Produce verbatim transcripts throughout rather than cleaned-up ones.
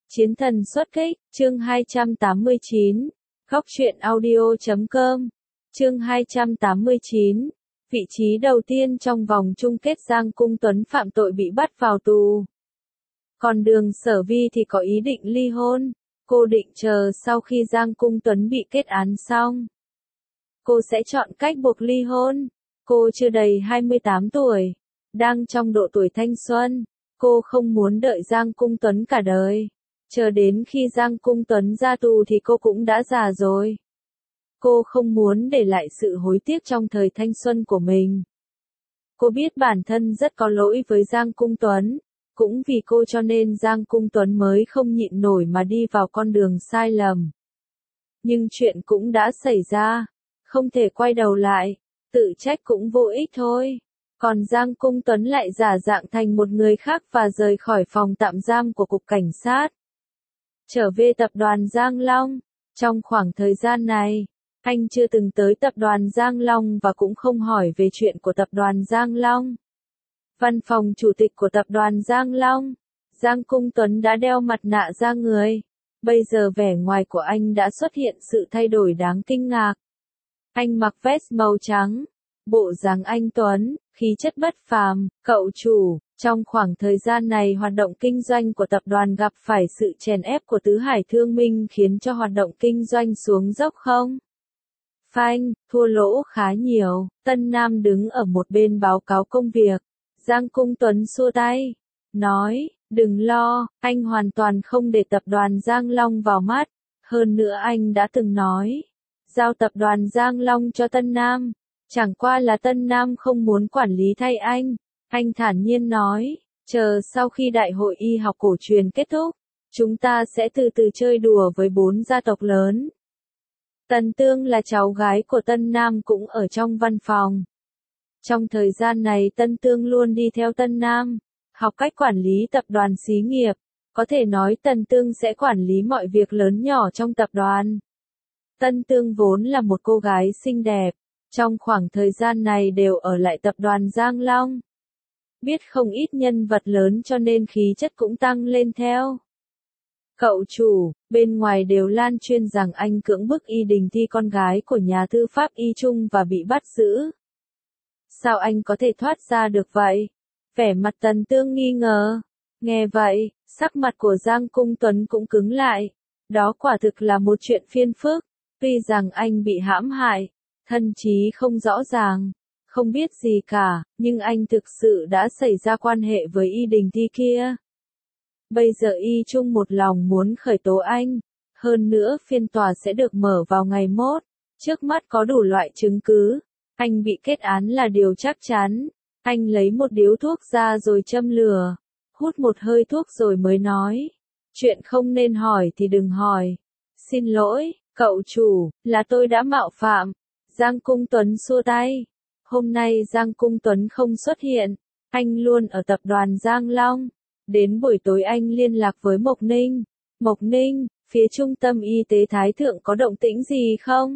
Chiến thần xuất kích, chương hai trăm tám mươi chín. Góc truyện audio chấm com. Chương hai trăm tám mươi chín. Vị trí đầu tiên trong vòng chung kết Giang Cung Tuấn phạm tội bị bắt vào tù. Còn Đường Sở Vi thì có ý định ly hôn. Cô định chờ sau khi Giang Cung Tuấn bị kết án xong, cô sẽ chọn cách buộc ly hôn. Cô chưa đầy hai mươi tám tuổi, đang trong độ tuổi thanh xuân. Cô không muốn đợi Giang Cung Tuấn cả đời. Chờ đến khi Giang Cung Tuấn ra tù thì cô cũng đã già rồi. Cô không muốn để lại sự hối tiếc trong thời thanh xuân của mình. Cô biết bản thân rất có lỗi với Giang Cung Tuấn. Cũng vì cô cho nên Giang Cung Tuấn mới không nhịn nổi mà đi vào con đường sai lầm. Nhưng chuyện cũng đã xảy ra. Không thể quay đầu lại. Tự trách cũng vô ích thôi. Còn Giang Cung Tuấn lại giả dạng thành một người khác và rời khỏi phòng tạm giam của Cục Cảnh sát. Trở về tập đoàn Giang Long. Trong khoảng thời gian này, anh chưa từng tới tập đoàn Giang Long và cũng không hỏi về chuyện của tập đoàn Giang Long. Văn phòng chủ tịch của tập đoàn Giang Long, Giang Cung Tuấn đã đeo mặt nạ ra người. Bây giờ vẻ ngoài của anh đã xuất hiện sự thay đổi đáng kinh ngạc. Anh mặc vest màu trắng, bộ dáng anh tuấn, khí chất bất phàm. Cậu chủ, trong khoảng thời gian này hoạt động kinh doanh của tập đoàn gặp phải sự chèn ép của Tứ Hải Thương Minh khiến cho hoạt động kinh doanh xuống dốc không? Phanh, thua lỗ khá nhiều. Tân Nam đứng ở một bên báo cáo công việc. Giang Cung Tuấn xua tay, nói, đừng lo, anh hoàn toàn không để tập đoàn Giang Long vào mắt. Hơn nữa anh đã từng nói, giao tập đoàn Giang Long cho Tân Nam. Chẳng qua là Tân Nam không muốn quản lý thay anh. Anh thản nhiên nói, chờ sau khi đại hội y học cổ truyền kết thúc, chúng ta sẽ từ từ chơi đùa với bốn gia tộc lớn. Tần Tương là cháu gái của Tân Nam cũng ở trong văn phòng. Trong thời gian này Tân Tương luôn đi theo Tân Nam, học cách quản lý tập đoàn xí nghiệp. Có thể nói Tần Tương sẽ quản lý mọi việc lớn nhỏ trong tập đoàn. Tân Tương vốn là một cô gái xinh đẹp. Trong khoảng thời gian này đều ở lại tập đoàn Giang Long. Biết không ít nhân vật lớn cho nên khí chất cũng tăng lên theo. Cậu chủ, bên ngoài đều lan truyền rằng anh cưỡng bức Y Đình Thi con gái của nhà tư pháp Y Trung và bị bắt giữ. Sao anh có thể thoát ra được vậy? Vẻ mặt Tần Tương nghi ngờ. Nghe vậy, sắc mặt của Giang Cung Tuấn cũng cứng lại. Đó quả thực là một chuyện phiền phức. Tuy rằng anh bị hãm hại, thân trí không rõ ràng, không biết gì cả, nhưng anh thực sự đã xảy ra quan hệ với Y Đình Thi kia. Bây giờ Y Trung một lòng muốn khởi tố anh. Hơn nữa phiên tòa sẽ được mở vào ngày mốt. Trước mắt có đủ loại chứng cứ. Anh bị kết án là điều chắc chắn. Anh lấy một điếu thuốc ra rồi châm lửa. Hút một hơi thuốc rồi mới nói. Chuyện không nên hỏi thì đừng hỏi. Xin lỗi, cậu chủ, là tôi đã mạo phạm. Giang Cung Tuấn xua tay. Hôm nay Giang Cung Tuấn không xuất hiện. Anh luôn ở tập đoàn Giang Long. Đến buổi tối anh liên lạc với Mộc Ninh. Mộc Ninh, phía trung tâm y tế Thái Thượng có động tĩnh gì không?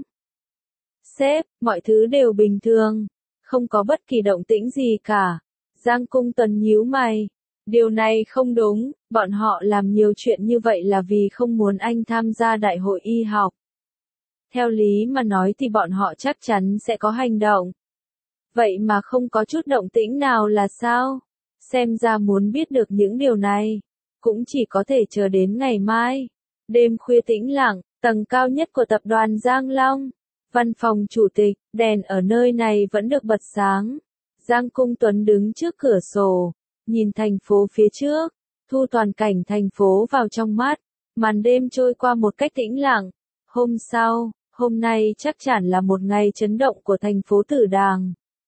Sếp, mọi thứ đều bình thường. Không có bất kỳ động tĩnh gì cả. Giang Cung Tuấn nhíu mày. Điều này không đúng, bọn họ làm nhiều chuyện như vậy là vì không muốn anh tham gia đại hội y học. Theo lý mà nói thì bọn họ chắc chắn sẽ có hành động. Vậy mà không có chút động tĩnh nào là sao? Xem ra muốn biết được những điều này, cũng chỉ có thể chờ đến ngày mai. Đêm khuya tĩnh lặng, tầng cao nhất của tập đoàn Giang Long. Văn phòng chủ tịch, đèn ở nơi này vẫn được bật sáng. Giang Cung Tuấn đứng trước cửa sổ, nhìn thành phố phía trước, thu toàn cảnh thành phố vào trong mắt. Màn đêm trôi qua một cách tĩnh lặng. Hôm sau, hôm nay chắc chắn là một ngày chấn động của thành phố Tử Đàng.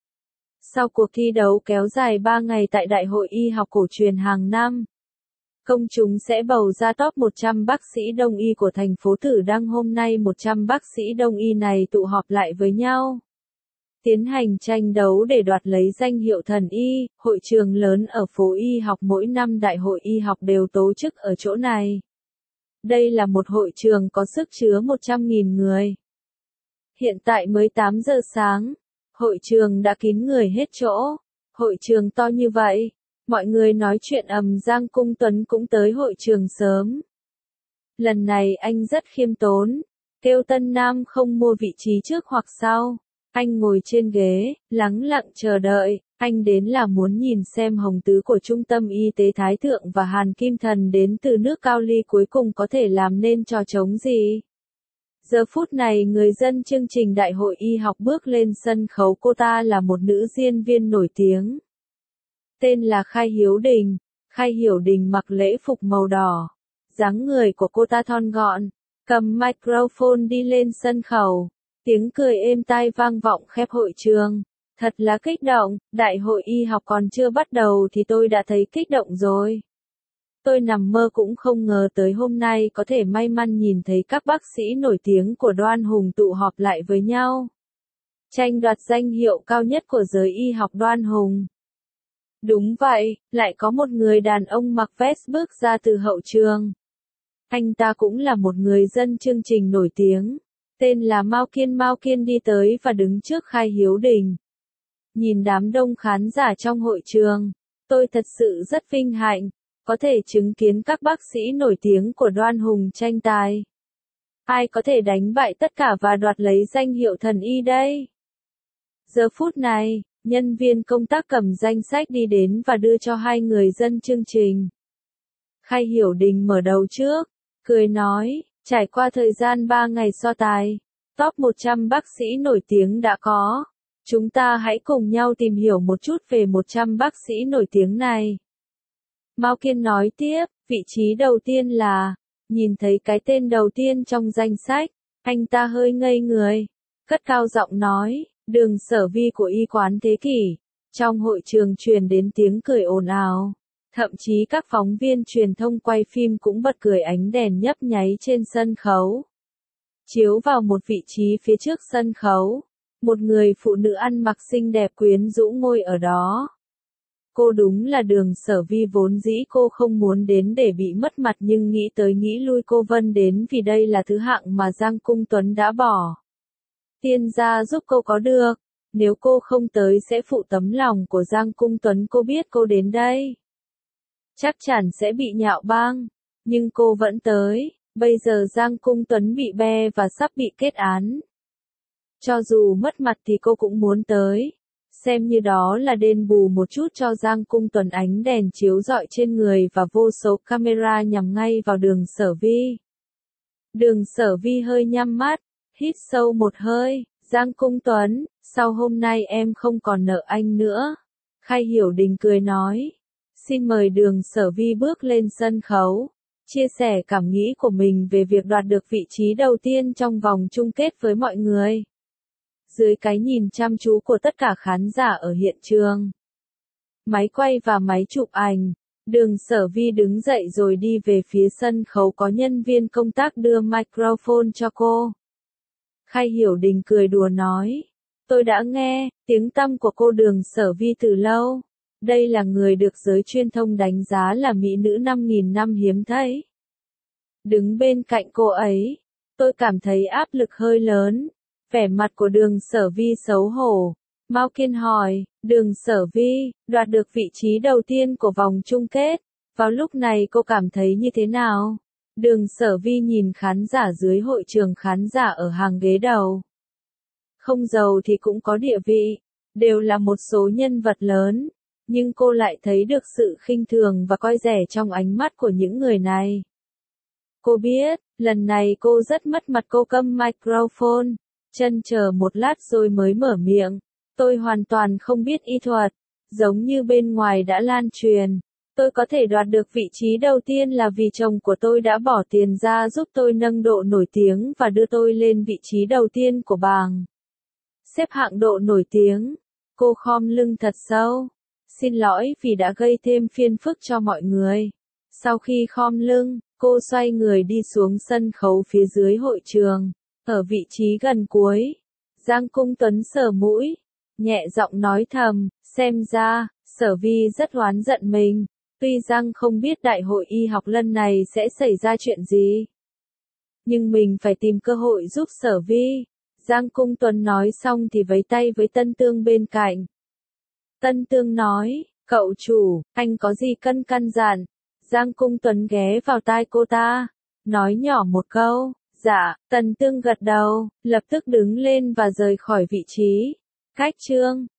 Sau cuộc thi đấu kéo dài ba ngày tại Đại hội Y học cổ truyền hàng năm, công chúng sẽ bầu ra top một trăm bác sĩ đông y của thành phố Tử Đăng. Hôm nay một trăm bác sĩ đông y này tụ họp lại với nhau, tiến hành tranh đấu để đoạt lấy danh hiệu thần y. Hội trường lớn ở phố Y học mỗi năm Đại hội Y học đều tổ chức ở chỗ này. Đây là một hội trường có sức chứa một trăm nghìn người. Hiện tại mới tám giờ sáng, hội trường đã kín người hết chỗ. Hội trường to như vậy, mọi người nói chuyện ầm. Giang Cung Tuấn cũng tới hội trường sớm. Lần này anh rất khiêm tốn, kêu Tân Nam không mua vị trí trước hoặc sau. Anh ngồi trên ghế, lắng lặng chờ đợi, anh đến là muốn nhìn xem hồng tứ của Trung tâm Y tế Thái Thượng và Hàn Kim Thần đến từ nước Cao Ly cuối cùng có thể làm nên trò trống gì. Giờ phút này người dân chương trình Đại hội Y học bước lên sân khấu, cô ta là một nữ diễn viên nổi tiếng. Tên là Khai Hiếu Đình. Khai Hiểu Đình mặc lễ phục màu đỏ. Dáng người của cô ta thon gọn, cầm microphone đi lên sân khấu. Tiếng cười êm tai vang vọng khắp hội trường. Thật là kích động, Đại hội Y học còn chưa bắt đầu thì tôi đã thấy kích động rồi. Tôi nằm mơ cũng không ngờ tới hôm nay có thể may mắn nhìn thấy các bác sĩ nổi tiếng của Đoan Hùng tụ họp lại với nhau. Tranh đoạt danh hiệu cao nhất của giới y học Đoan Hùng. Đúng vậy, lại có một người đàn ông mặc vest bước ra từ hậu trường. Anh ta cũng là một người dân chương trình nổi tiếng. Tên là Mao Kiên. Mao Kiên đi tới và đứng trước Khai Hiếu Đình. Nhìn đám đông khán giả trong hội trường, tôi thật sự rất vinh hạnh, có thể chứng kiến các bác sĩ nổi tiếng của Đoan Hùng tranh tài. Ai có thể đánh bại tất cả và đoạt lấy danh hiệu thần y đây? Giờ phút này, nhân viên công tác cầm danh sách đi đến và đưa cho hai người dân chương trình. Khai Hiểu Đình mở đầu trước, cười nói, trải qua thời gian ba ngày so tài, top một trăm bác sĩ nổi tiếng đã có. Chúng ta hãy cùng nhau tìm hiểu một chút về một trăm bác sĩ nổi tiếng này. Mao Kiên nói tiếp, vị trí đầu tiên là, nhìn thấy cái tên đầu tiên trong danh sách, anh ta hơi ngây người, cất cao giọng nói, Đường Sở Vi của y quán Thế Kỷ. Trong hội trường truyền đến tiếng cười ồn ào, thậm chí các phóng viên truyền thông quay phim cũng bật cười, ánh đèn nhấp nháy trên sân khấu. Chiếu vào một vị trí phía trước sân khấu, một người phụ nữ ăn mặc xinh đẹp quyến rũ ngồi ở đó. Cô đúng là Đường Sở Vi, vốn dĩ cô không muốn đến để bị mất mặt nhưng nghĩ tới nghĩ lui cô Vân đến vì đây là thứ hạng mà Giang Cung Tuấn đã bỏ. Tiên gia giúp cô có được, nếu cô không tới sẽ phụ tấm lòng của Giang Cung Tuấn, cô biết cô đến đây chắc chắn sẽ bị nhạo báng, nhưng cô vẫn tới, bây giờ Giang Cung Tuấn bị bê và sắp bị kết án. Cho dù mất mặt thì cô cũng muốn tới. Xem như đó là đền bù một chút cho Giang Cung Tuấn. Ánh đèn chiếu rọi trên người và vô số camera nhằm ngay vào Đường Sở Vi. Đường Sở Vi hơi nhắm mắt, hít sâu một hơi, Giang Cung Tuấn, sau hôm nay em không còn nợ anh nữa. Khai Hiểu Đình cười nói, xin mời Đường Sở Vi bước lên sân khấu, chia sẻ cảm nghĩ của mình về việc đoạt được vị trí đầu tiên trong vòng chung kết với mọi người. Dưới cái nhìn chăm chú của tất cả khán giả ở hiện trường, máy quay và máy chụp ảnh, Đường Sở Vi đứng dậy rồi đi về phía sân khấu, có nhân viên công tác đưa microphone cho cô. Khai Hiểu Đình cười đùa nói, tôi đã nghe tiếng tăm của cô Đường Sở Vi từ lâu. Đây là người được giới truyền thông đánh giá là mỹ nữ năm nghìn năm hiếm thấy. Đứng bên cạnh cô ấy, tôi cảm thấy áp lực hơi lớn. Vẻ mặt của Đường Sở Vi xấu hổ. Mao Kiên hỏi, Đường Sở Vi, đoạt được vị trí đầu tiên của vòng chung kết. Vào lúc này cô cảm thấy như thế nào? Đường Sở Vi nhìn khán giả dưới hội trường, khán giả ở hàng ghế đầu. Không giàu thì cũng có địa vị, đều là một số nhân vật lớn. Nhưng cô lại thấy được sự khinh thường và coi rẻ trong ánh mắt của những người này. Cô biết, lần này cô rất mất mặt, cô câm microphone. Chân chờ một lát rồi mới mở miệng. Tôi hoàn toàn không biết y thuật, giống như bên ngoài đã lan truyền. Tôi có thể đoạt được vị trí đầu tiên là vì chồng của tôi đã bỏ tiền ra giúp tôi nâng độ nổi tiếng và đưa tôi lên vị trí đầu tiên của bảng xếp hạng độ nổi tiếng. Cô khom lưng thật sâu. Xin lỗi vì đã gây thêm phiền phức cho mọi người. Sau khi khom lưng, cô xoay người đi xuống sân khấu phía dưới hội trường. Ở vị trí gần cuối, Giang Cung Tuấn sờ mũi, nhẹ giọng nói thầm, xem ra, Sở Vi rất oán giận mình. Tuy Giang không biết đại hội y học lần này sẽ xảy ra chuyện gì, nhưng mình phải tìm cơ hội giúp Sở Vi. Giang Cung Tuấn nói xong thì vẫy tay với Tân Tương bên cạnh. Tân Tương nói, cậu chủ, anh có gì cân căn dặn? Giang Cung Tuấn ghé vào tai cô ta. nói nhỏ một câu. Dạ, Tần Tương gật đầu, lập tức đứng lên và rời khỏi vị trí. Khách trương.